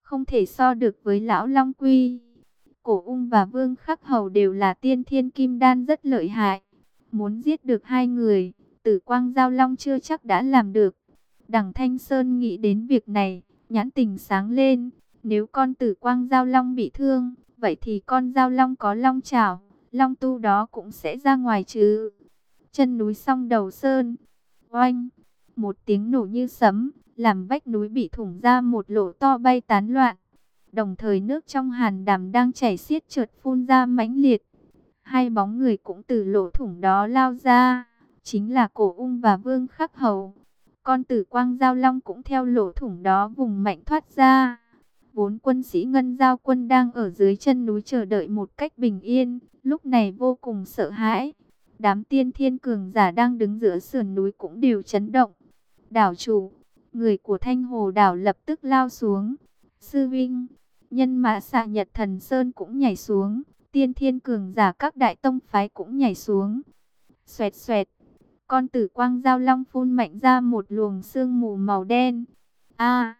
không thể so được với lão Long Quy. Cổ Ung và Vương Khắc Hầu đều là tiên thiên kim đan rất lợi hại. Muốn giết được hai người, Tử Quang Giao Long chưa chắc đã làm được. Đằng Thanh Sơn nghĩ đến việc này, nhãn tình sáng lên. Nếu con Tử Quang Giao Long bị thương, vậy thì con Giao Long có long chảo, long tu đó cũng sẽ ra ngoài chứ. Chân núi Song Đầu Sơn, oanh, một tiếng nổ như sấm, làm vách núi bị thủng ra một lỗ to bay tán loạn. Đồng thời nước trong hàn đàm đang chảy xiết chợt phun ra mãnh liệt. Hai bóng người cũng từ lỗ thủng đó lao ra, chính là Cổ Ung và Vương Khắc Hầu. Con Tử Quang Giao Long cũng theo lỗ thủng đó vùng mạnh thoát ra. Vốn quân sĩ Ngân Giao quân đang ở dưới chân núi chờ đợi một cách bình yên, lúc này vô cùng sợ hãi. Đám tiên thiên cường giả đang đứng giữa sườn núi cũng đều chấn động. Đảo chủ, người của Thanh Hồ đảo lập tức lao xuống. Sư Vinh, nhân mã Xạ Nhật Thần Sơn cũng nhảy xuống. Tiên thiên cường giả các đại tông phái cũng nhảy xuống. Xoẹt xoẹt, con Tử Quang Giao Long phun mạnh ra một luồng sương mù màu đen. A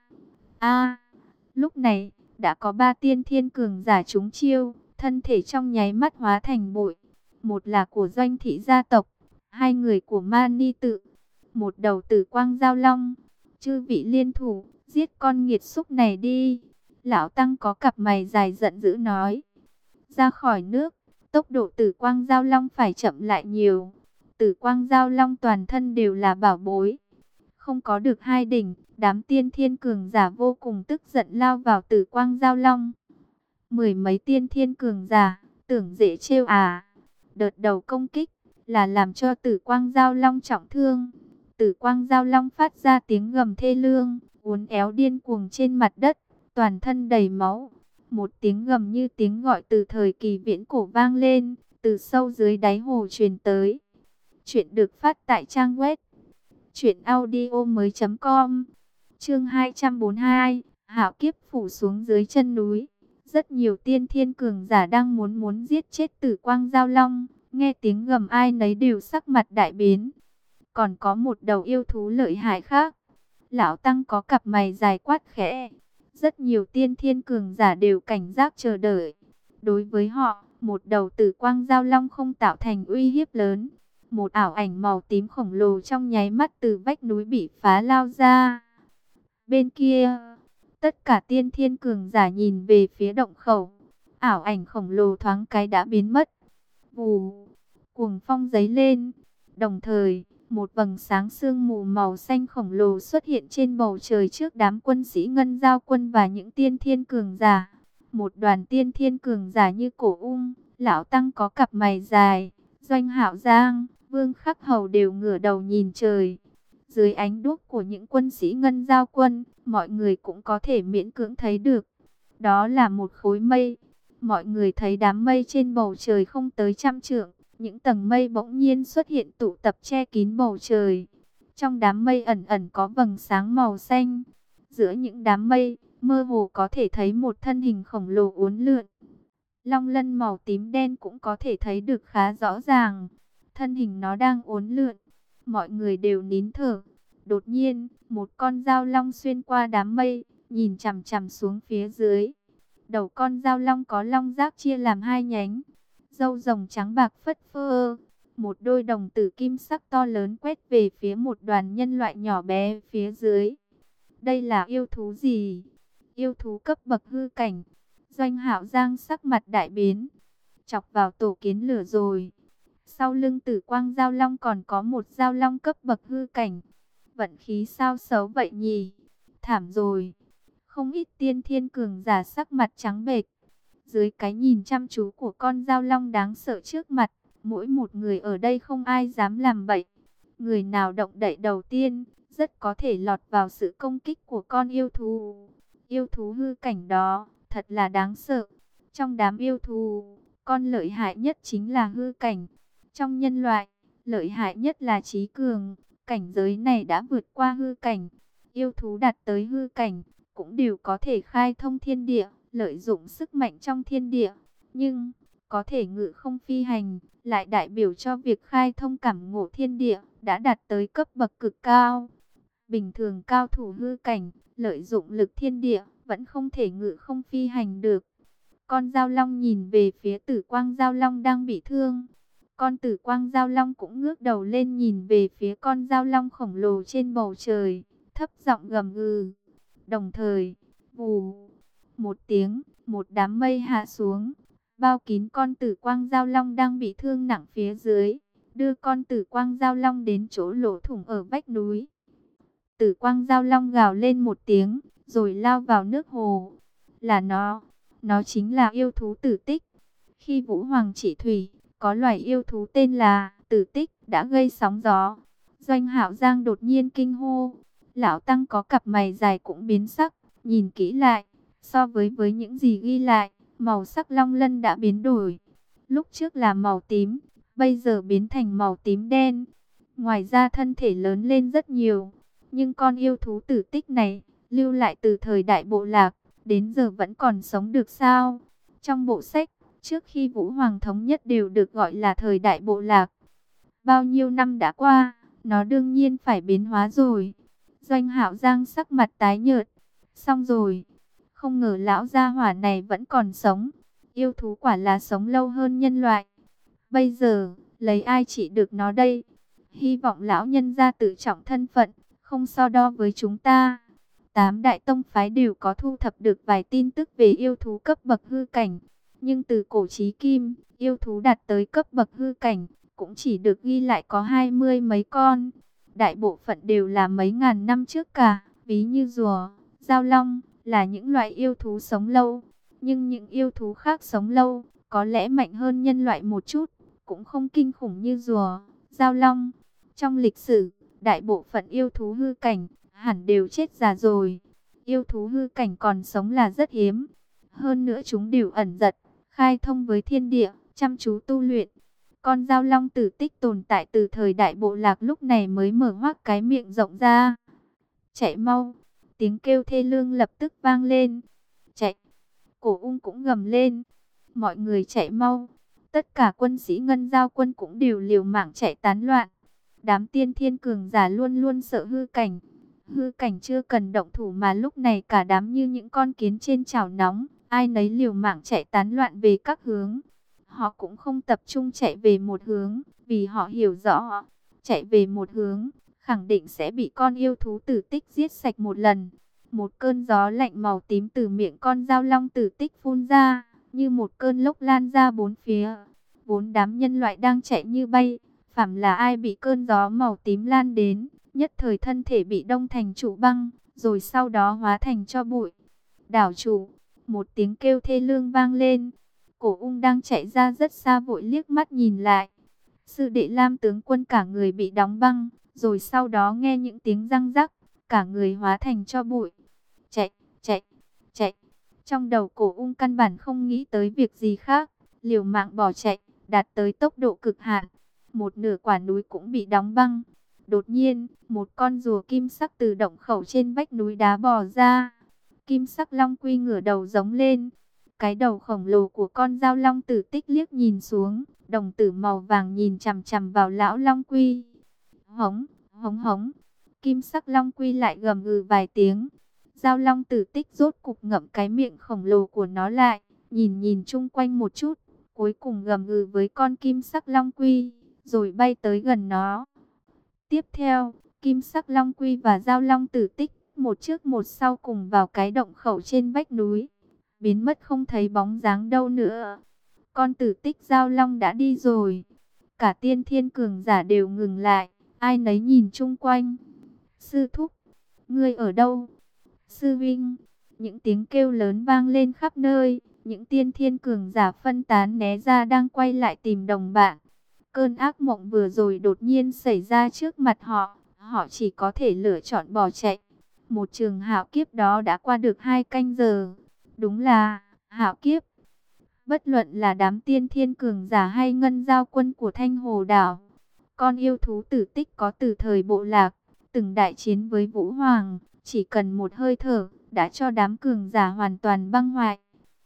a, lúc này đã có 3 tiên thiên cường giả trúng chiêu, thân thể trong nháy mắt hóa thành bụi. Một là của Doanh thị gia tộc, hai người của Mani tự, một đầu Tử Quang Giao Long. Chư vị liên thủ, giết con nghiệt xúc này đi. Lão Tăng có cặp mày dài giận dữ nói. Ra khỏi nước, tốc độ Tử Quang Giao Long phải chậm lại nhiều. Tử Quang Giao Long toàn thân đều là bảo bối. Không có được hai đỉnh, đám tiên thiên cường giả vô cùng tức giận lao vào Tử Quang Giao Long. Mười mấy tiên thiên cường giả, tưởng dễ trêu à. Đợt đầu công kích là làm cho Tử Quang Giao Long trọng thương. Tử Quang Giao Long phát ra tiếng gầm thê lương, uốn éo điên cuồng trên mặt đất, toàn thân đầy máu. Một tiếng gầm như tiếng gọi từ thời kỳ viễn cổ vang lên, từ sâu dưới đáy hồ truyền tới. Chuyện được phát tại trang web truyệnaudiomoi.com. Chương 242, Hạo kiếp phủ xuống dưới chân núi. Rất nhiều tiên thiên cường giả đang muốn giết chết Tử Quang Giao Long, nghe tiếng gầm ai nấy đều sắc mặt đại biến. Còn có một đầu yêu thú lợi hại khác. Lão Tăng có cặp mày dài quát khẽ. Rất nhiều tiên thiên cường giả đều cảnh giác chờ đợi. Đối với họ, một đầu Tử Quang Giao Long không tạo thành uy hiếp lớn. Một ảo ảnh màu tím khổng lồ trong nháy mắt từ vách núi bị phá lao ra. Bên kia, tất cả tiên thiên cường giả nhìn về phía động khẩu. Ảo ảnh khổng lồ thoáng cái đã biến mất. Vù, cuồng phong giấy lên. Đồng thời, một vầng sáng sương mù màu xanh khổng lồ xuất hiện trên bầu trời trước đám quân sĩ Ngân Giao quân và những tiên thiên cường giả. Một đoàn tiên thiên cường giả như Cổ Ung, Lão Tăng có cặp mày dài, Doanh Hạo Giang, Vương Khắc Hầu đều ngửa đầu nhìn trời. Dưới ánh đuốc của những quân sĩ Ngân Giao quân, mọi người cũng có thể miễn cưỡng thấy được. Đó là một khối mây. Mọi người thấy đám mây trên bầu trời không tới 100 trượng. Những tầng mây bỗng nhiên xuất hiện tụ tập che kín bầu trời. Trong đám mây ẩn ẩn có vầng sáng màu xanh. Giữa những đám mây, mơ hồ có thể thấy một thân hình khổng lồ uốn lượn. Long lân màu tím đen cũng có thể thấy được khá rõ ràng. Thân hình nó đang uốn lượn. Mọi người đều nín thở. Đột nhiên, một con dao long xuyên qua đám mây, nhìn chằm chằm xuống phía dưới. Đầu con dao long có long giác chia làm hai nhánh. Râu rồng trắng bạc phất phơ. Một đôi đồng tử kim sắc to lớn quét về phía một đoàn nhân loại nhỏ bé phía dưới. Đây là yêu thú gì? Yêu thú cấp bậc hư cảnh. Doanh Hạo Giang sắc mặt đại biến. Chọc vào tổ kiến lửa rồi. Sau lưng Tử Quang Giao Long còn có một Giao Long cấp bậc hư cảnh. Vận khí sao xấu vậy nhỉ? Thảm rồi. Không ít tiên thiên cường giả sắc mặt trắng bệch. Dưới cái nhìn chăm chú của con Giao Long đáng sợ trước mặt, mỗi một người ở đây không ai dám làm bậy. Người nào động đậy đầu tiên, rất có thể lọt vào sự công kích của con yêu thú. Yêu thú hư cảnh đó, thật là đáng sợ. Trong đám yêu thú, con lợi hại nhất chính là hư cảnh. Trong nhân loại, lợi hại nhất là trí cường. Cảnh giới này đã vượt qua hư cảnh. Yêu thú đạt tới hư cảnh, cũng đều có thể khai thông thiên địa, lợi dụng sức mạnh trong thiên địa. Nhưng, có thể ngự không phi hành, lại đại biểu cho việc khai thông cảm ngộ thiên địa, đã đạt tới cấp bậc cực cao. Bình thường cao thủ hư cảnh, lợi dụng lực thiên địa, vẫn không thể ngự không phi hành được. Con dao long nhìn về phía Tử Quang dao long đang bị thương. Con Tử Quang dao long cũng ngước đầu lên nhìn về phía con dao long khổng lồ trên bầu trời, thấp giọng gầm gừ. Đồng thời, vù, một tiếng, một đám mây hạ xuống, bao kín con Tử Quang dao long đang bị thương nặng phía dưới, đưa con Tử Quang dao long đến chỗ lỗ thủng ở vách núi. Tử Quang dao long gào lên một tiếng, rồi lao vào nước hồ. Là nó chính là yêu thú Tử Tích. Khi Vũ Hoàng trị thủy, có loài yêu thú tên là Tử Tích đã gây sóng gió. Doanh Hạo Giang đột nhiên kinh hô. Lão Tăng có cặp mày dài cũng biến sắc, nhìn kỹ lại, so với những gì ghi lại, màu sắc long lân đã biến đổi. Lúc trước là màu tím, bây giờ biến thành màu tím đen. Ngoài ra thân thể lớn lên rất nhiều. Nhưng con yêu thú Tử Tích này, lưu lại từ thời Đại Bộ Lạc, đến giờ vẫn còn sống được sao? Trong bộ sách, trước khi Vũ Hoàng thống nhất đều được gọi là thời Đại Bộ Lạc. Bao nhiêu năm đã qua, nó đương nhiên phải biến hóa rồi. Doanh Hạo Giang sắc mặt tái nhợt. Xong rồi, không ngờ lão gia hỏa này vẫn còn sống. Yêu thú quả là sống lâu hơn nhân loại. Bây giờ, lấy ai trị được nó đây? Hy vọng lão nhân gia tự trọng thân phận, không so đo với chúng ta. 8 đại tông phái đều có thu thập được vài tin tức về yêu thú cấp bậc hư cảnh. Nhưng từ cổ chí kim, yêu thú đạt tới cấp bậc hư cảnh, cũng chỉ được ghi lại có 20 mấy con. Đại bộ phận đều là mấy ngàn năm trước cả, ví như rùa, dao long, là những loại yêu thú sống lâu. Nhưng những yêu thú khác sống lâu, có lẽ mạnh hơn nhân loại một chút, cũng không kinh khủng như rùa, dao long. Trong lịch sử, đại bộ phận yêu thú hư cảnh, hẳn đều chết già rồi. Yêu thú hư cảnh còn sống là rất hiếm. Hơn nữa chúng đều ẩn giật, khai thông với thiên địa, chăm chú tu luyện. Con dao long Tử Tích tồn tại từ thời Đại Bộ Lạc lúc này mới mở hoác cái miệng rộng ra. Chạy mau, tiếng kêu thê lương lập tức vang lên. Chạy, Cổ Ung cũng gầm lên. Mọi người chạy mau. Tất cả quân sĩ Ngân Giao quân cũng đều liều mạng chạy tán loạn. Đám tiên thiên cường giả luôn luôn sợ hư cảnh. Hư cảnh chưa cần động thủ mà lúc này cả đám như những con kiến trên chảo nóng. Ai nấy liều mạng chạy tán loạn về các hướng. Họ cũng không tập trung chạy về một hướng, vì họ hiểu rõ, chạy về một hướng, khẳng định sẽ bị con yêu thú Tử Tích giết sạch một lần. Một cơn gió lạnh màu tím từ miệng con dao long Tử Tích phun ra, như một cơn lốc lan ra bốn phía. Bốn đám nhân loại đang chạy như bay, phàm là ai bị cơn gió màu tím lan đến, nhất thời thân thể bị đông thành trụ băng, rồi sau đó hóa thành tro bụi. Đảo chủ, một tiếng kêu thê lương vang lên. Cổ Ung đang chạy ra rất xa vội liếc mắt nhìn lại. Sư đệ Lam tướng quân cả người bị đóng băng, rồi sau đó nghe những tiếng răng rắc, cả người hóa thành tro bụi. Chạy, chạy, chạy. Trong đầu Cổ Ung căn bản không nghĩ tới việc gì khác, liều mạng bỏ chạy, đạt tới tốc độ cực hạn. Một nửa quả núi cũng bị đóng băng. Đột nhiên, một con rùa kim sắc từ động khẩu trên vách núi đá bò ra. Kim sắc long quy ngửa đầu giống lên. Cái đầu khổng lồ của con dao long Tử Tích liếc nhìn xuống, đồng tử màu vàng nhìn chằm chằm vào lão long quy. Hống, hống hống. Kim sắc long quy lại gầm gừ vài tiếng. Dao long Tử Tích rốt cục ngậm cái miệng khổng lồ của nó lại, nhìn nhìn chung quanh một chút, cuối cùng gầm gừ với con kim sắc long quy, rồi bay tới gần nó. Tiếp theo, kim sắc long quy và dao long Tử Tích, một trước một sau cùng vào cái động khẩu trên vách núi, biến mất không thấy bóng dáng đâu nữa. Con Tử Tích Giao Long đã đi rồi. Cả tiên thiên cường giả đều ngừng lại, ai nấy nhìn chung quanh. Sư thúc, ngươi ở đâu? Sư vinh, những tiếng kêu lớn vang lên khắp nơi. Những tiên thiên cường giả phân tán né ra đang quay lại tìm đồng bạn. Cơn ác mộng vừa rồi đột nhiên xảy ra trước mặt họ. Họ chỉ có thể lựa chọn bỏ chạy. Một trường hạo kiếp đó đã qua được 2 canh giờ. Đúng là hạo kiếp. Bất luận là đám tiên thiên cường giả hay Ngân Giao quân của Thanh Hồ Đảo, con yêu thú Tử Tích có từ thời Bộ Lạc, từng đại chiến với Vũ Hoàng, chỉ cần một hơi thở, đã cho đám cường giả hoàn toàn băng hoại.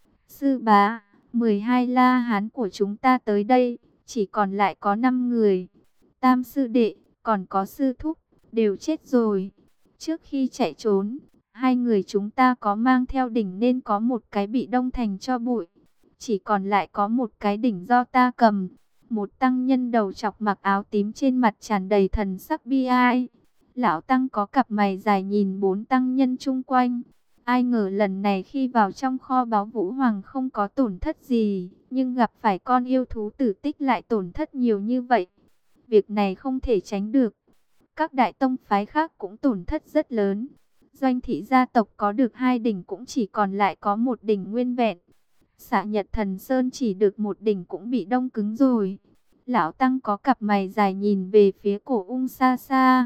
Sư bá, 12 La Hán của chúng ta tới đây, chỉ còn lại có 5 người. Tam sư đệ, còn có sư thúc, đều chết rồi. Trước khi chạy trốn, Hai người chúng ta có mang theo đỉnh nên có một cái bị đông thành cho bụi. Chỉ còn lại có một cái đỉnh do ta cầm. Một tăng nhân đầu chọc mặc áo tím trên mặt tràn đầy thần sắc bi ai. Lão tăng có cặp mày dài nhìn bốn tăng nhân chung quanh. Ai ngờ lần này khi vào trong kho báu Vũ Hoàng không có tổn thất gì, nhưng gặp phải con yêu thú tử tích lại tổn thất nhiều như vậy. Việc này không thể tránh được. Các đại tông phái khác cũng tổn thất rất lớn. Doanh thị gia tộc có được hai đỉnh cũng chỉ còn lại có một đỉnh nguyên vẹn. Xạ Nhật Thần Sơn chỉ được một đỉnh cũng bị đông cứng rồi. Lão tăng có cặp mày dài nhìn về phía Cổ Ung xa xa.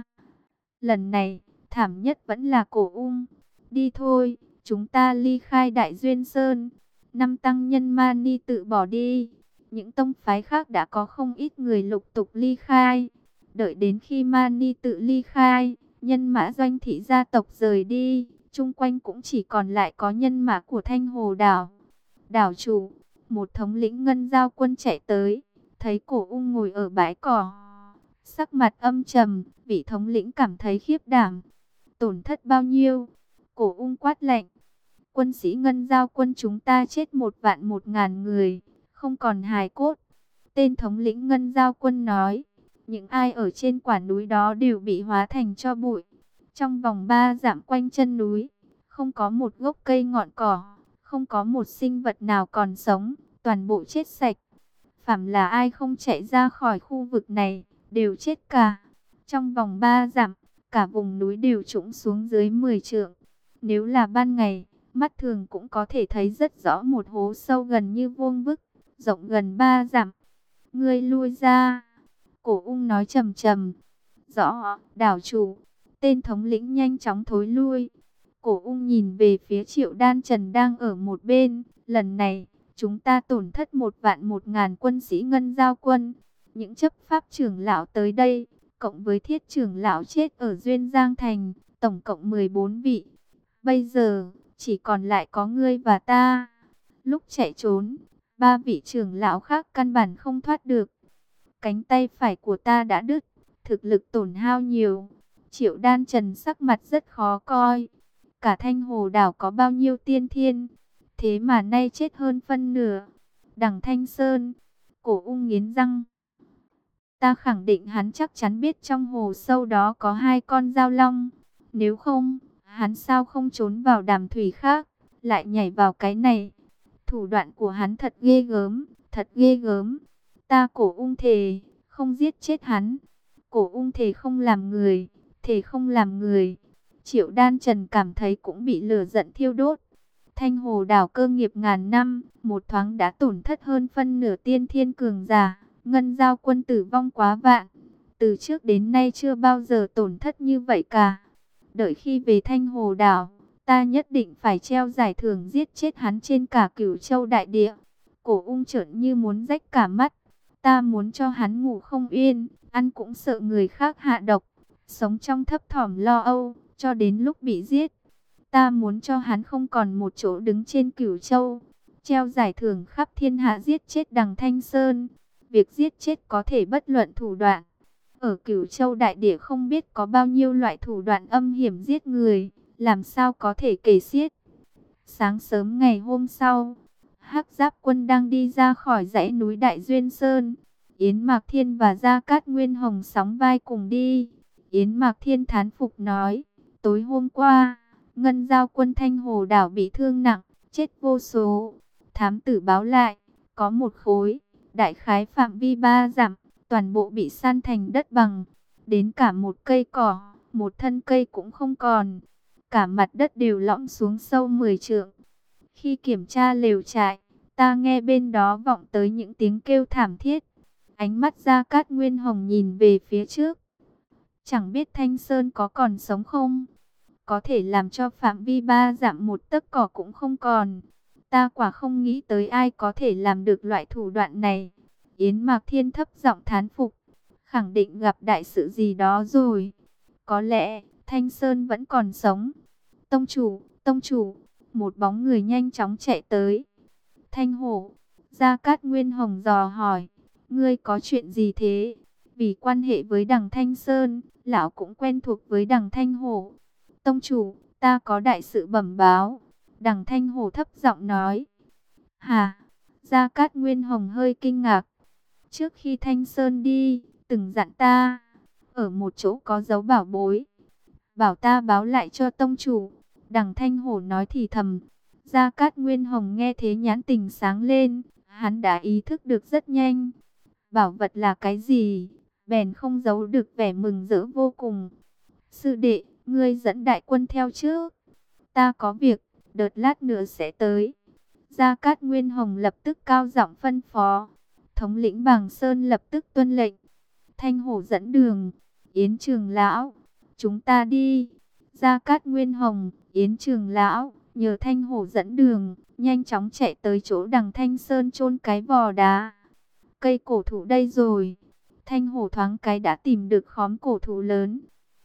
Lần này, thảm nhất vẫn là Cổ Ung. Đi thôi, chúng ta ly khai Đại Duyên Sơn. Năm tăng nhân Mani tự bỏ đi. Những tông phái khác đã có không ít người lục tục ly khai. Đợi đến khi Mani tự ly khai, nhân mã Doanh thị gia tộc rời đi, chung quanh cũng chỉ còn lại có nhân mã của Thanh Hồ đảo. Đảo chủ, một thống lĩnh ngân giao quân chạy tới, thấy Cổ Ung ngồi ở bãi cỏ. Sắc mặt âm trầm, vị thống lĩnh cảm thấy khiếp đảm. Tổn thất bao nhiêu? Cổ Ung quát lạnh. Quân sĩ ngân giao quân chúng ta chết 1.100.000 người, không còn hài cốt. Tên thống lĩnh ngân giao quân nói. Những ai ở trên quả núi đó đều bị hóa thành tro bụi. Trong vòng 3 dặm quanh chân núi, không có một gốc cây ngọn cỏ, không có một sinh vật nào còn sống, toàn bộ chết sạch. Phàm là ai không chạy ra khỏi khu vực này, đều chết cả. Trong vòng 3 dặm, cả vùng núi đều trũng xuống dưới 10 trượng. Nếu là ban ngày, mắt thường cũng có thể thấy rất rõ một hố sâu gần như vuông vức, rộng gần 3 dặm. Ngươi lui ra. Cổ Ung nói trầm trầm. Rõ, đảo chủ. Tên thống lĩnh nhanh chóng thối lui. Cổ Ung nhìn về phía Triệu Đan Trần đang ở một bên. Lần này, chúng ta tổn thất 1.100.000 quân sĩ ngân giao quân. Những chấp pháp trưởng lão tới đây, cộng với thiết trưởng lão chết ở Duyên Giang Thành, tổng cộng 14 vị. Bây giờ, chỉ còn lại có ngươi và ta. Lúc chạy trốn, 3 vị trưởng lão khác căn bản không thoát được. Cánh tay phải của ta đã đứt, thực lực tổn hao nhiều. Triệu Đan Trần sắc mặt rất khó coi. Cả Thanh Hồ đảo có bao nhiêu tiên thiên, thế mà nay chết hơn phân nửa. Đằng Thanh Sơn, Cổ Ung nghiến răng. Ta khẳng định hắn chắc chắn biết trong hồ sâu đó có 2 con dao long. Nếu không, hắn sao không trốn vào đàm thủy khác, lại nhảy vào cái này. Thủ đoạn của hắn thật ghê gớm, thật ghê gớm. Ta Cổ Ung thề, không giết chết hắn. Cổ Ung thề không làm người, thề không làm người. Triệu Đan Trần cảm thấy cũng bị lửa giận thiêu đốt. Thanh Hồ đảo cơ nghiệp ngàn năm, một thoáng đã tổn thất hơn phân nửa tiên thiên cường giả. Ngân giao quân tử vong quá vạn. Từ trước đến nay chưa bao giờ tổn thất như vậy cả. Đợi khi về Thanh Hồ đảo, ta nhất định phải treo giải thưởng giết chết hắn trên cả Cửu Châu đại địa. Cổ Ung trợn như muốn rách cả mắt. Ta muốn cho hắn ngủ không yên, ăn cũng sợ người khác hạ độc, sống trong thấp thỏm lo âu, cho đến lúc bị giết. Ta muốn cho hắn không còn một chỗ đứng trên Cửu Châu, treo giải thưởng khắp thiên hạ giết chết Đằng Thanh Sơn. Việc giết chết có thể bất luận thủ đoạn. Ở Cửu Châu đại địa không biết có bao nhiêu loại thủ đoạn âm hiểm giết người, làm sao có thể kể xiết. Sáng sớm ngày hôm sau, Hắc Giáp quân đang đi ra khỏi dãy núi Đại Duyên Sơn. Yến Mạc Thiên và Gia Cát Nguyên Hồng sóng vai cùng đi. Yến Mạc Thiên thán phục nói, tối hôm qua, Ngân giao quân Thanh Hồ đảo bị thương nặng, chết vô số. Thám tử báo lại, có một khối, đại khái phạm vi 3 dặm, toàn bộ bị san thành đất bằng. Đến cả một cây cỏ, một thân cây cũng không còn. Cả mặt đất đều lõm xuống sâu 10 trượng. Khi kiểm tra lều trại, ta nghe bên đó vọng tới những tiếng kêu thảm thiết. Ánh mắt Gia Cát Nguyên Hồng nhìn về phía trước. Chẳng biết Thanh Sơn có còn sống không? Có thể làm cho phạm vi 3 dặm một tấc cỏ cũng không còn. Ta quả không nghĩ tới ai có thể làm được loại thủ đoạn này. Yến Mạc Thiên thấp giọng thán phục. Khẳng định gặp đại sự gì đó rồi. Có lẽ Thanh Sơn vẫn còn sống. Tông chủ, một bóng người nhanh chóng chạy tới. Thanh Hổ, Gia Cát Nguyên Hồng dò hỏi, ngươi có chuyện gì thế? Vì quan hệ với Đằng Thanh Sơn, lão cũng quen thuộc với Đằng Thanh Hổ. Tông chủ, ta có đại sự bẩm báo. Đằng Thanh Hổ thấp giọng nói. Hả? Gia Cát Nguyên Hồng hơi kinh ngạc. Trước khi Thanh Sơn đi, từng dặn ta, ở một chỗ có dấu bảo bối, bảo ta báo lại cho tông chủ. Đằng Thanh Hổ nói thì thầm. Gia Cát Nguyên Hồng nghe thế nhãn tình sáng lên, hắn đã ý thức được rất nhanh. Bảo vật là cái gì? Bèn không giấu được vẻ mừng rỡ vô cùng. Sư đệ, ngươi dẫn đại quân theo trước. Ta có việc, đợt lát nữa sẽ tới. Gia Cát Nguyên Hồng lập tức cao giọng phân phó. Thống lĩnh Bàng Sơn lập tức tuân lệnh. Thanh Hổ dẫn đường. Yến Trường Lão, chúng ta đi. Gia Cát Nguyên Hồng, Yến Trường Lão, nhờ Thanh Hổ dẫn đường, nhanh chóng chạy tới chỗ đằng Thanh Sơn chôn cái vò đá. Cây cổ thụ đây rồi. Thanh Hổ thoáng cái đã tìm được khóm cổ thụ lớn.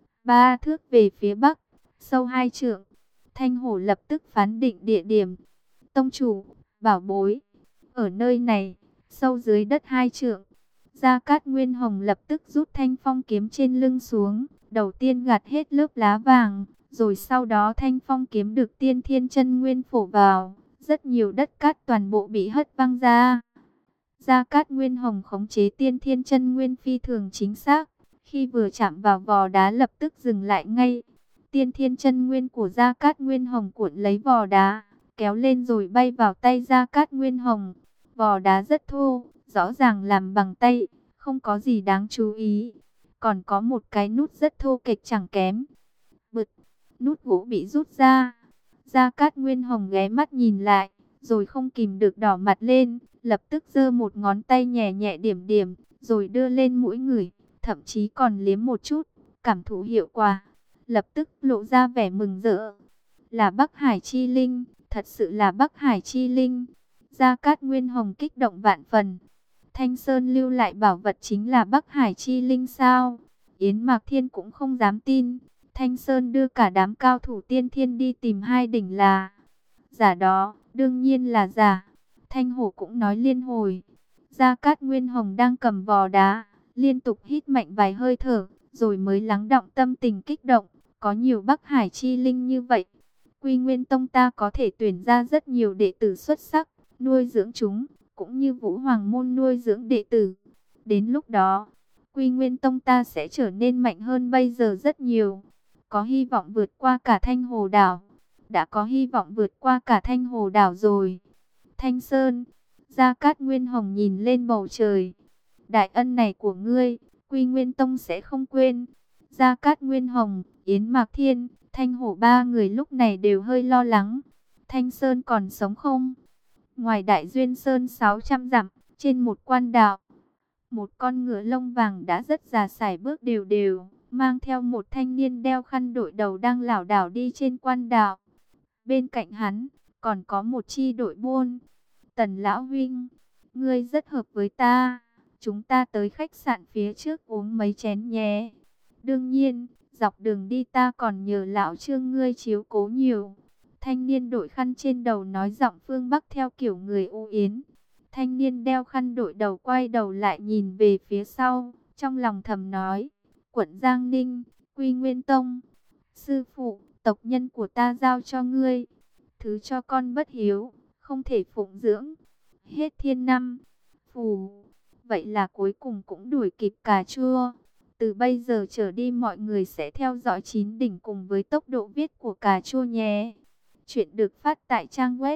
3 thước về phía bắc, sâu 2 trượng. Thanh Hổ lập tức phán định địa điểm. Tông chủ, bảo bối, ở nơi này, sâu dưới đất 2 trượng. Gia Cát Nguyên Hồng lập tức rút thanh phong kiếm trên lưng xuống. Đầu tiên gạt hết lớp lá vàng, rồi sau đó thanh phong kiếm được tiên thiên chân nguyên phổ vào. Rất nhiều đất cát toàn bộ bị hất văng ra. Gia Cát Nguyên Hồng khống chế tiên thiên chân nguyên phi thường chính xác. Khi vừa chạm vào vò đá lập tức dừng lại ngay. Tiên thiên chân nguyên của Gia Cát Nguyên Hồng cuộn lấy vò đá, kéo lên rồi bay vào tay Gia Cát Nguyên Hồng. Vò đá rất thô, rõ ràng làm bằng tay, không có gì đáng chú ý. Còn có một cái nút rất thô kệch chẳng kém. Bực, nút gỗ bị rút ra. Gia Cát Nguyên Hồng ghé mắt nhìn lại, rồi không kìm được đỏ mặt lên, lập tức giơ một ngón tay nhẹ nhẹ điểm điểm, rồi đưa lên mũi ngửi, thậm chí còn liếm một chút, cảm thụ hiệu quả. Lập tức lộ ra vẻ mừng rỡ. Là Bắc Hải Chi Linh, thật sự là Bắc Hải Chi Linh. Gia Cát Nguyên Hồng kích động vạn phần. Thanh Sơn lưu lại bảo vật chính là Bắc Hải Chi Linh sao? Yến Mạc Thiên cũng không dám tin. Thanh Sơn đưa cả đám cao thủ tiên thiên đi tìm 2 đỉnh là giả đó, đương nhiên là giả. Thanh Hổ cũng nói liên hồi. Gia Cát Nguyên Hồng đang cầm vò đá, liên tục hít mạnh vài hơi thở, rồi mới lắng đọng tâm tình kích động. Có nhiều Bắc Hải Chi Linh như vậy, Quy Nguyên Tông ta có thể tuyển ra rất nhiều đệ tử xuất sắc, nuôi dưỡng chúng, cũng như Vũ Hoàng Môn nuôi dưỡng đệ tử. Đến lúc đó, Quy Nguyên Tông ta sẽ trở nên mạnh hơn bây giờ rất nhiều. Có hy vọng vượt qua cả Thanh Hồ Đảo. Đã có hy vọng vượt qua cả Thanh Hồ Đảo rồi. Thanh Sơn, Gia Cát Nguyên Hồng nhìn lên bầu trời. Đại ân này của ngươi, Quy Nguyên Tông sẽ không quên. Gia Cát Nguyên Hồng, Yến Mạc Thiên, Thanh Hổ 3 người lúc này đều hơi lo lắng. Thanh Sơn còn sống không? Ngoài Đại Duyên Sơn 600 dặm, trên một quan đạo, một con ngựa lông vàng đã rất già sải bước đều đều, mang theo một thanh niên đeo khăn đội đầu đang lảo đảo đi trên quan đạo. Bên cạnh hắn, còn có một chi đội buôn. Tần Lão Huynh, ngươi rất hợp với ta. Chúng ta tới khách sạn phía trước uống mấy chén nhé. Đương nhiên, dọc đường đi ta còn nhờ lão Trương ngươi chiếu cố nhiều. Thanh niên đội khăn trên đầu nói giọng phương Bắc theo kiểu người U Yến. Thanh niên đeo khăn đội đầu quay đầu lại nhìn về phía sau, trong lòng thầm nói, quận Giang Ninh, Quy Nguyên Tông. Sư phụ, tộc nhân của ta giao cho ngươi. Thứ cho con bất hiếu, không thể phụng dưỡng. Hết thiên năm. Phù. Vậy là cuối cùng cũng đuổi kịp cà chua. Từ bây giờ trở đi mọi người sẽ theo dõi 9 đỉnh cùng với tốc độ viết của cà chua nhé. Chuyện được phát tại trang web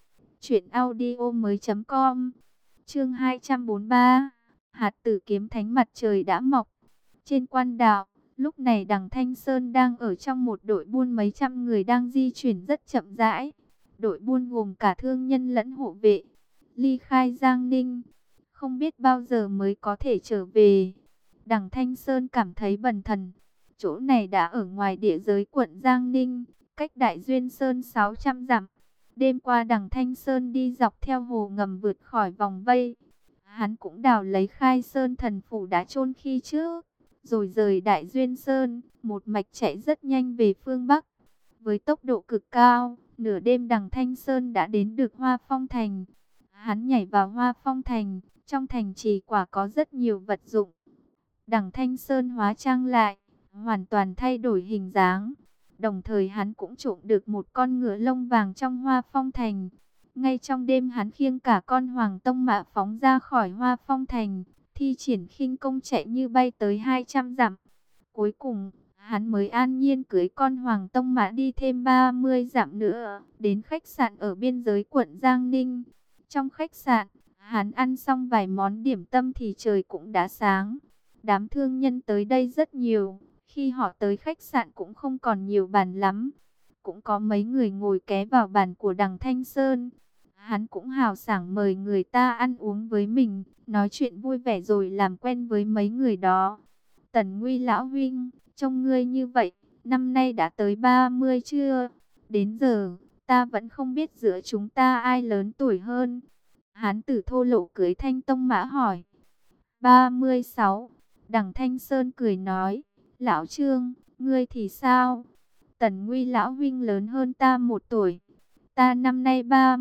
truyệnaudiomoi.com. Chương 243. Hạt tử kiếm thánh mặt trời đã mọc. Trên quan đạo, lúc này đằng Thanh Sơn đang ở trong một đội buôn mấy trăm người đang di chuyển rất chậm rãi. Đội buôn gồm cả thương nhân lẫn hộ vệ. Ly khai Giang Ninh, không biết bao giờ mới có thể trở về. Đằng Thanh Sơn cảm thấy bần thần. Chỗ này đã ở ngoài địa giới quận Giang Ninh, cách Đại Duyên Sơn 600 dặm. Đêm qua đằng Thanh Sơn đi dọc theo hồ ngầm vượt khỏi vòng vây. Hắn cũng đào lấy Khai Sơn thần phủ đã chôn khi trước, rồi rời Đại Duyên Sơn, một mạch chạy rất nhanh về phương Bắc. Với tốc độ cực cao, nửa đêm đằng Thanh Sơn đã đến được Hoa Phong Thành. Hắn nhảy vào Hoa Phong Thành, trong thành trì quả có rất nhiều vật dụng. Đằng Thanh Sơn hóa trang lại, hoàn toàn thay đổi hình dáng. Đồng thời hắn cũng trộm được một con ngựa lông vàng trong Hoa Phong Thành. Ngay trong đêm hắn khiêng cả con Hoàng Tông Mã phóng ra khỏi Hoa Phong Thành, thi triển khinh công chạy như bay tới 200 dặm. Cuối cùng, hắn mới an nhiên cưỡi con Hoàng Tông Mã đi thêm 30 dặm nữa, đến khách sạn ở biên giới quận Giang Ninh. Trong khách sạn, hắn ăn xong vài món điểm tâm thì trời cũng đã sáng. Đám thương nhân tới đây rất nhiều, khi họ tới khách sạn cũng không còn nhiều bàn lắm. Cũng có mấy người ngồi ké vào bàn của Đằng Thanh Sơn. Hắn cũng hào sảng mời người ta ăn uống với mình, nói chuyện vui vẻ rồi làm quen với mấy người đó. Tần Nguy lão huynh, trông ngươi như vậy, năm nay đã tới 30 chưa? Đến giờ, ta vẫn không biết giữa chúng ta ai lớn tuổi hơn. Hán tử thô lỗ cưới Thanh Tông Mã hỏi. 36. Đằng Thanh Sơn cười nói, lão Trương, ngươi thì sao? Tần Nguy lão huynh lớn hơn ta 1 tuổi. Ta năm nay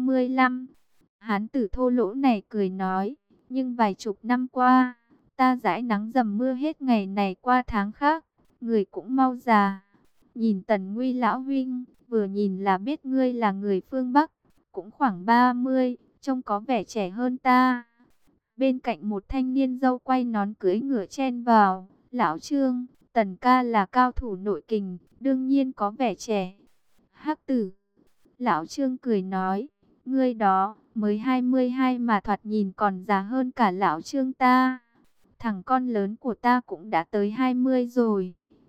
35. Hán tử thô lỗ này cười nói, nhưng vài chục năm qua, ta dãi nắng dầm mưa hết ngày này qua tháng khác, người cũng mau già. Nhìn Tần Nguy lão huynh, vừa nhìn là biết ngươi là người phương Bắc, cũng khoảng 30, trông có vẻ trẻ hơn ta. Bên cạnh một thanh niên râu quay nón cưỡi ngựa chen vào, lão Trương, Tần ca là cao thủ nội kình, đương nhiên có vẻ trẻ. Hắc tử, lão Trương cười nói, ngươi đó mới 22 mà thoạt nhìn còn già hơn cả lão Trương ta. Thằng con lớn của ta cũng đã tới 20 rồi.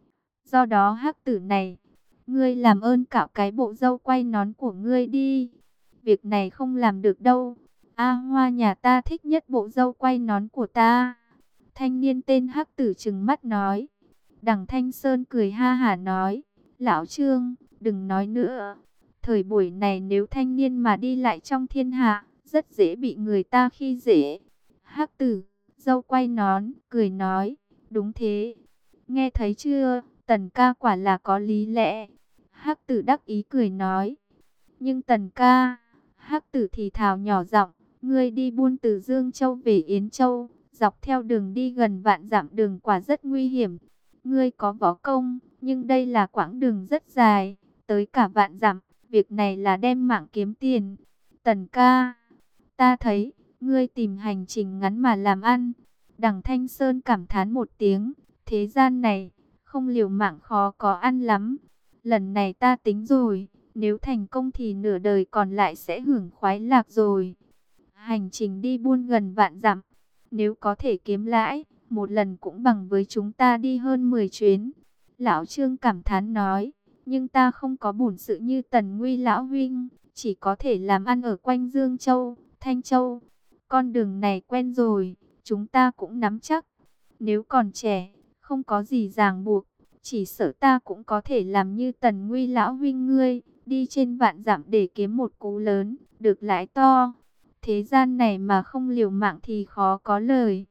Do đó hắc tử này, ngươi làm ơn cạo cái bộ râu quay nón của ngươi đi. Việc này không làm được đâu. A Hoa nhà ta thích nhất bộ râu quay nón của ta. Thanh niên tên hắc tử trừng mắt nói. Đằng Thanh Sơn cười ha hả nói, lão Trương, đừng nói nữa. Thời buổi này nếu thanh niên mà đi lại trong thiên hạ, rất dễ bị người ta khi dễ. Hắc tử, râu quay nón, cười nói, đúng thế. Nghe thấy chưa, Tần ca quả là có lý lẽ. Hắc tử đắc ý cười nói. Nhưng Tần ca, hắc tử thì thào nhỏ giọng, ngươi đi buôn từ Dương Châu về Yến Châu, dọc theo đường đi gần vạn dặm đường quả rất nguy hiểm. Ngươi có võ công, nhưng đây là quãng đường rất dài, tới cả vạn dặm, việc này là đem mạng kiếm tiền. Tần ca, ta thấy, ngươi tìm hành trình ngắn mà làm ăn. Đằng Thanh Sơn cảm thán một tiếng, thế gian này, không liều mạng khó có ăn lắm. Lần này ta tính rồi, nếu thành công thì nửa đời còn lại sẽ hưởng khoái lạc rồi. Hành trình đi buôn gần vạn dặm, nếu có thể kiếm lãi, một lần cũng bằng với chúng ta đi hơn 10 chuyến. Lão Trương cảm thán nói, nhưng ta không có bổn sự như Tần Nguy lão huynh, chỉ có thể làm ăn ở quanh Dương Châu, Thanh Châu. Con đường này quen rồi, chúng ta cũng nắm chắc. Nếu còn trẻ, không có gì ràng buộc, chỉ sợ ta cũng có thể làm như Tần Nguy lão huynh ngươi, đi trên vạn dặm để kiếm một cú lớn, được lãi to. Thế gian này mà không liều mạng thì khó có lời.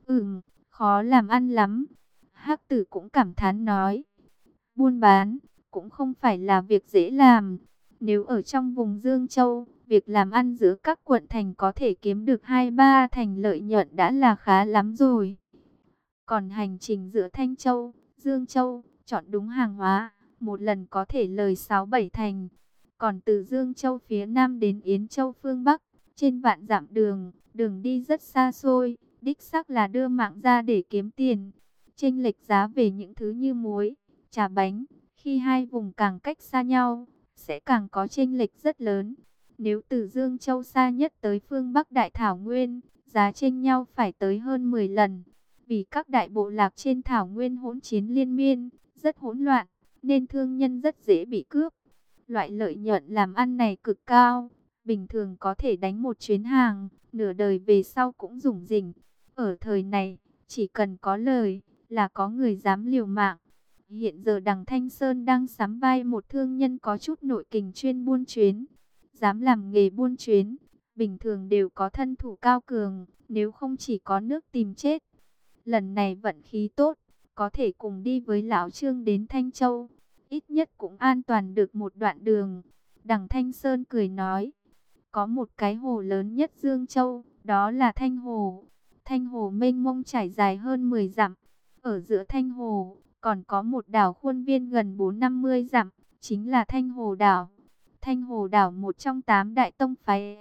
Khó làm ăn lắm. Hắc tử cũng cảm thán nói. Buôn bán, cũng không phải là việc dễ làm. Nếu ở trong vùng Dương Châu, việc làm ăn giữa các quận thành có thể kiếm được 2-3 thành lợi nhuận đã là khá lắm rồi. Còn hành trình giữa Thanh Châu, Dương Châu, chọn đúng hàng hóa, một lần có thể lời 6-7 thành. Còn từ Dương Châu phía Nam đến Yến Châu phương Bắc, trên vạn dặm đường, đường đi rất xa xôi, đích xác là đưa mạng ra để kiếm tiền. Chênh lệch giá về những thứ như muối, trà bánh, khi hai vùng càng cách xa nhau, sẽ càng có chênh lệch rất lớn. Nếu từ Dương Châu xa nhất tới phương Bắc Đại Thảo Nguyên, giá chênh nhau phải tới hơn 10 lần. Vì các đại bộ lạc trên Thảo Nguyên hỗn chiến liên miên, rất hỗn loạn, nên thương nhân rất dễ bị cướp. Loại lợi nhuận làm ăn này cực cao, bình thường có thể đánh một chuyến hàng, nửa đời về sau cũng rủng rỉnh. Ở thời này, chỉ cần có lời, là có người dám liều mạng. Hiện giờ đằng Thanh Sơn đang sắm vai một thương nhân có chút nội kình chuyên buôn chuyến. Dám làm nghề buôn chuyến, bình thường đều có thân thủ cao cường, nếu không chỉ có nước tìm chết. Lần này vận khí tốt, có thể cùng đi với lão Trương đến Thanh Châu, ít nhất cũng an toàn được một đoạn đường. Đằng Thanh Sơn cười nói, có một cái hồ lớn nhất Dương Châu, đó là Thanh Hồ. Thanh Hồ mênh mông trải dài hơn 10 dặm. Ở giữa Thanh Hồ, còn có một đảo khuôn viên gần 4-50 dặm, chính là Thanh Hồ Đảo. Thanh Hồ Đảo một trong 8 đại tông phái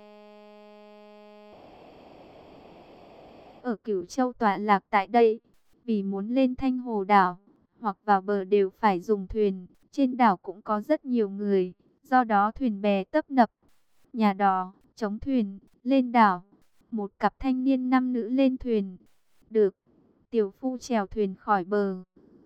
ở Cửu Châu tọa lạc tại đây. Vì muốn lên Thanh Hồ Đảo hoặc vào bờ đều phải dùng thuyền. Trên đảo cũng có rất nhiều người, do đó thuyền bè tấp nập. Nhà đò, chống thuyền, lên đảo. Một cặp thanh niên nam nữ lên thuyền. Được, tiểu phu chèo thuyền khỏi bờ.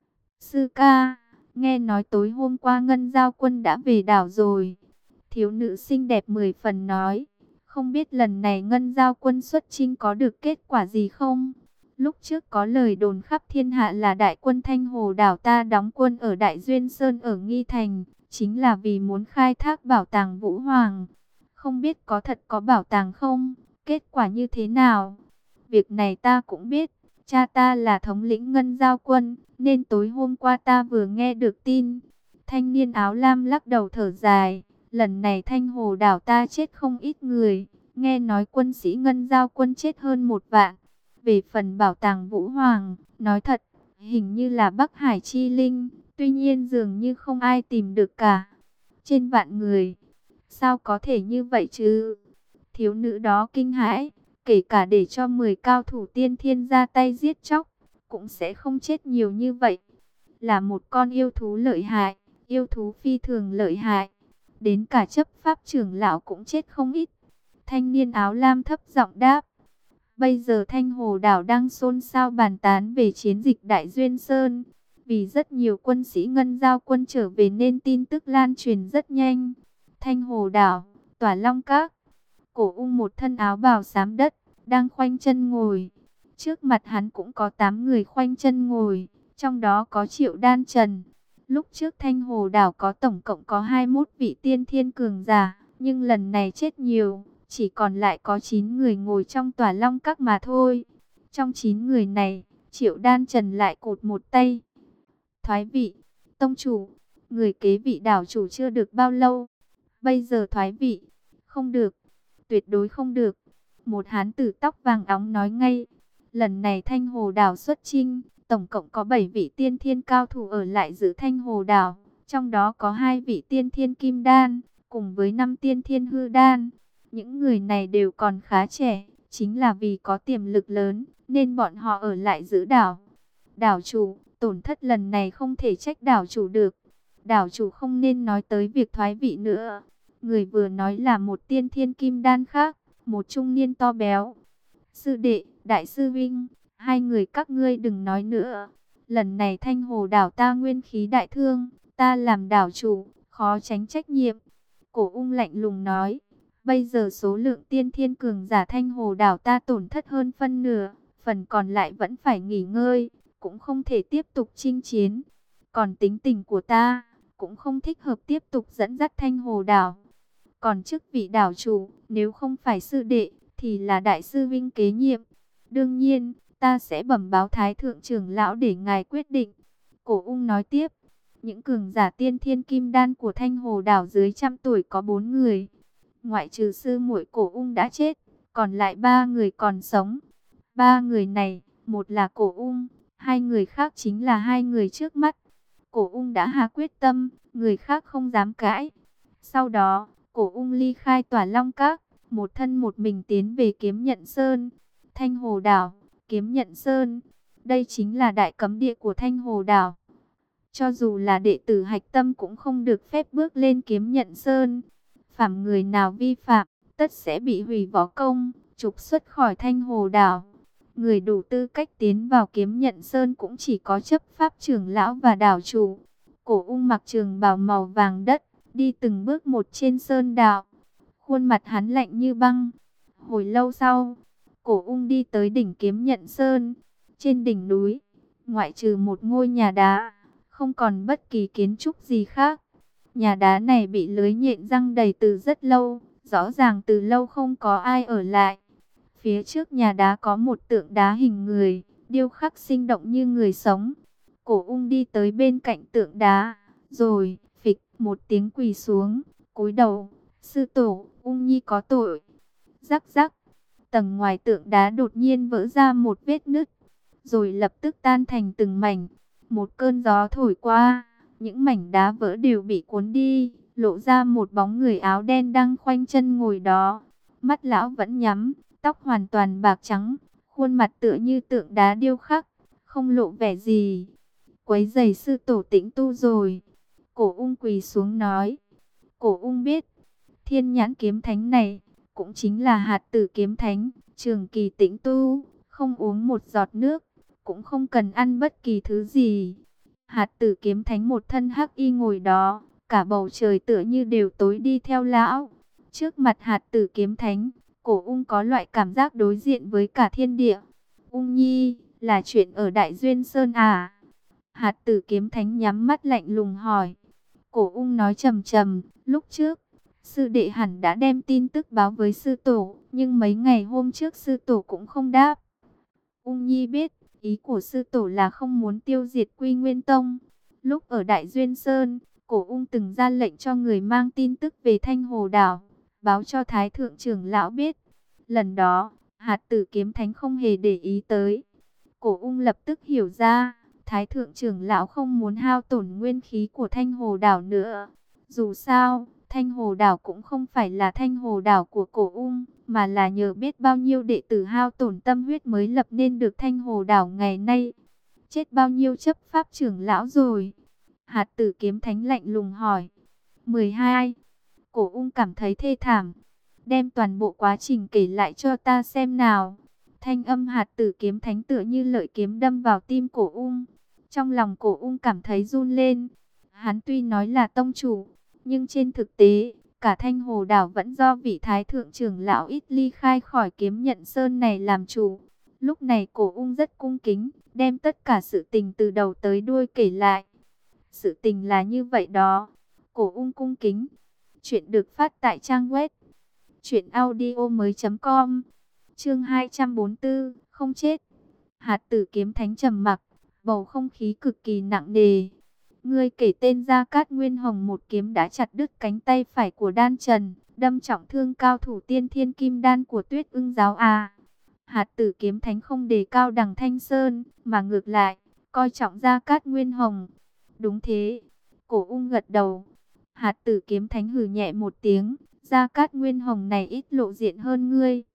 Sư ca, nghe nói tối hôm qua Ngân Giao Quân đã về đảo rồi. Thiếu nữ xinh đẹp 10 phần nói. Không biết lần này Ngân Giao Quân xuất chinh có được kết quả gì không? Lúc trước có lời đồn khắp thiên hạ là đại quân Thanh Hồ Đảo ta đóng quân ở Đại Duyên Sơn ở Nghi Thành, chính là vì muốn khai thác bảo tàng Vũ Hoàng. Không biết có thật có bảo tàng không? Kết quả như thế nào? Việc này ta cũng biết. Cha ta là thống lĩnh Ngân Giao Quân, nên tối hôm qua ta vừa nghe được tin. Thanh niên áo lam lắc đầu thở dài. Lần này Thanh Hồ Đảo ta chết không ít người. Nghe nói quân sĩ Ngân Giao Quân chết hơn 1 vạn. Về phần bảo tàng Vũ Hoàng, nói thật, hình như là Bắc Hải Chi Linh. Tuy nhiên dường như không ai tìm được cả. Trên vạn người, sao có thể như vậy chứ? Thiếu nữ đó kinh hãi. Kể cả để cho 10 cao thủ tiên thiên ra tay giết chóc, cũng sẽ không chết nhiều như vậy. Là một con yêu thú lợi hại, yêu thú phi thường lợi hại. Đến cả chấp pháp trưởng lão cũng chết không ít. Thanh niên áo lam thấp giọng đáp. Bây giờ Thanh Hồ Đảo đang xôn xao bàn tán về chiến dịch Đại Duyên Sơn. Vì rất nhiều quân sĩ Ngân Giao Quân trở về nên tin tức lan truyền rất nhanh. Thanh Hồ Đảo, Tỏa Long Các. Cổ Ung một thân áo bào xám đất, đang khoanh chân ngồi. Trước mặt hắn cũng có 8 người khoanh chân ngồi, trong đó có Triệu Đan Trần. Lúc trước Thanh Hồ Đảo có tổng cộng có 21 vị tiên thiên cường giả, nhưng lần này chết nhiều, chỉ còn lại có 9 người ngồi trong Tỏa Long Các mà thôi. Trong 9 người này, Triệu Đan Trần lại cụt một tay. Thoái vị, tông chủ, người kế vị đảo chủ chưa được bao lâu. Bây giờ thoái vị, không được, tuyệt đối không được. Một hán tử tóc vàng óng nói ngay. Lần này Thanh Hồ Đảo xuất chinh, tổng cộng có 7 vị tiên thiên cao thủ ở lại giữ Thanh Hồ Đảo. Trong đó có 2 vị tiên thiên kim đan, cùng với 5 tiên thiên hư đan. Những người này đều còn khá trẻ, chính là vì có tiềm lực lớn, nên bọn họ ở lại giữ đảo. Đảo chủ, tổn thất lần này không thể trách đảo chủ được. Đảo chủ không nên nói tới việc thoái vị nữa. Người vừa nói là một tiên thiên kim đan khác, một trung niên to béo. Sư đệ, đại sư Vinh, hai người các ngươi đừng nói nữa. Lần này Thanh Hồ Đảo ta nguyên khí đại thương, ta làm đảo chủ, khó tránh trách nhiệm. Cổ Ung lạnh lùng nói, bây giờ số lượng tiên thiên cường giả Thanh Hồ Đảo ta tổn thất hơn phân nửa, phần còn lại vẫn phải nghỉ ngơi, cũng không thể tiếp tục chinh chiến. Còn tính tình của ta, cũng không thích hợp tiếp tục dẫn dắt Thanh Hồ Đảo. Còn chức vị đảo chủ, nếu không phải sư đệ, thì là đại sư Vinh kế nhiệm. Đương nhiên, ta sẽ bẩm báo Thái thượng trưởng lão để ngài quyết định. Cổ Ung nói tiếp, những cường giả tiên thiên kim đan của Thanh Hồ Đảo dưới 100 tuổi có 4 người. Ngoại trừ sư muội Cổ Ung đã chết, còn lại 3 người còn sống. 3 người này, một là Cổ Ung, 2 người khác chính là 2 người trước mắt. Cổ Ung đã hạ quyết tâm, người khác không dám cãi. Sau đó, Cổ Ung ly khai Tỏa Long Các, một thân một mình tiến về Kiếm Nhận Sơn. Thanh Hồ Đảo, Kiếm Nhận Sơn, đây chính là đại cấm địa của Thanh Hồ Đảo. Cho dù là đệ tử hạch tâm cũng không được phép bước lên Kiếm Nhận Sơn. Phạm người nào vi phạm, tất sẽ bị hủy võ công, trục xuất khỏi Thanh Hồ Đảo. Người đủ tư cách tiến vào Kiếm Nhận Sơn cũng chỉ có chấp pháp trưởng lão và đảo chủ. Cổ Ung mặc trường bào màu vàng đất, đi từng bước một trên sơn đạo. Khuôn mặt hắn lạnh như băng. Hồi lâu sau, Cổ Ung đi tới đỉnh Kiếm Nhận Sơn. Trên đỉnh núi, ngoại trừ một ngôi nhà đá, không còn bất kỳ kiến trúc gì khác. Nhà đá này bị lưới nhện giăng đầy từ rất lâu, rõ ràng từ lâu không có ai ở lại. Phía trước nhà đá có một tượng đá hình người, điêu khắc sinh động như người sống. Cổ Ung đi tới bên cạnh tượng đá, rồi phịch một tiếng quỳ xuống, cúi đầu. Sư tổ, Ung Nhi có tội. Rắc rắc, tầng ngoài tượng đá đột nhiên vỡ ra một vết nứt, rồi lập tức tan thành từng mảnh. Một cơn gió thổi qua, những mảnh đá vỡ đều bị cuốn đi, lộ ra một bóng người áo đen đang khoanh chân ngồi đó. Mắt lão vẫn nhắm, tóc hoàn toàn bạc trắng, khuôn mặt tựa như tượng đá điêu khắc, không lộ vẻ gì. Quấy rầy sư tổ tĩnh tu rồi. Cổ ung quỳ xuống nói. Cổ ung biết, thiên nhãn kiếm thánh này, cũng chính là hạt tử kiếm thánh, trường kỳ tĩnh tu, không uống một giọt nước, cũng không cần ăn bất kỳ thứ gì. Hạt tử kiếm thánh một thân hắc y ngồi đó, cả bầu trời tựa như đều tối đi theo lão. Trước mặt hạt tử kiếm thánh, cổ ung có loại cảm giác đối diện với cả thiên địa. Ung nhi, là chuyện ở Đại Duyên Sơn à? Hạt tử kiếm thánh nhắm mắt lạnh lùng hỏi. Cổ ung nói trầm trầm, lúc trước, sư đệ hẳn đã đem tin tức báo với sư tổ, nhưng mấy ngày hôm trước sư tổ cũng không đáp. Ung nhi biết, ý của sư tổ là không muốn tiêu diệt Quy Nguyên Tông. Lúc ở Đại Duyên Sơn, cổ ung từng ra lệnh cho người mang tin tức về Thanh Hồ Đảo, báo cho Thái Thượng trưởng lão biết. Lần đó, hạt tử kiếm thánh không hề để ý tới. Cổ ung lập tức hiểu ra, Thái Thượng trưởng lão không muốn hao tổn nguyên khí của Thanh Hồ Đảo nữa. Dù sao, Thanh Hồ Đảo cũng không phải là Thanh Hồ Đảo của cổ ung, mà là nhờ biết bao nhiêu đệ tử hao tổn tâm huyết mới lập nên được Thanh Hồ Đảo ngày nay. Chết bao nhiêu chấp pháp trưởng lão rồi? Hạt tử kiếm thánh lạnh lùng hỏi. 12. Cổ ung cảm thấy thê thảm. Đem toàn bộ quá trình kể lại cho ta xem nào. Thanh âm hạt tử kiếm thánh tựa như lợi kiếm đâm vào tim cổ ung. Trong lòng cổ ung cảm thấy run lên. Hắn tuy nói là tông chủ, nhưng trên thực tế, cả Thanh Hồ Đảo vẫn do vị Thái Thượng trưởng lão ít ly khai khỏi Kiếm Nhận Sơn này làm chủ. Lúc này cổ ung rất cung kính, đem tất cả sự tình từ đầu tới đuôi kể lại. Sự tình là như vậy đó. Cổ ung cung kính. Chuyện được phát tại trang web truyệnaudiomoi.com. Chương 244, không chết. Hạt tử kiếm thánh trầm mặc, bầu không khí cực kỳ nặng nề. Ngươi kể tên Gia Cát Nguyên Hồng một kiếm đã chặt đứt cánh tay phải của Đan Trần, đâm trọng thương cao thủ tiên thiên kim đan của Tuyết Ưng giáo à? Hạt tử kiếm thánh không đề cao đằng Thanh Sơn, mà ngược lại, coi trọng Gia Cát Nguyên Hồng. Đúng thế. Cổ ung gật đầu. Hạt tử kiếm thánh hừ nhẹ một tiếng. Gia Cát Nguyên Hồng này ít lộ diện hơn ngươi,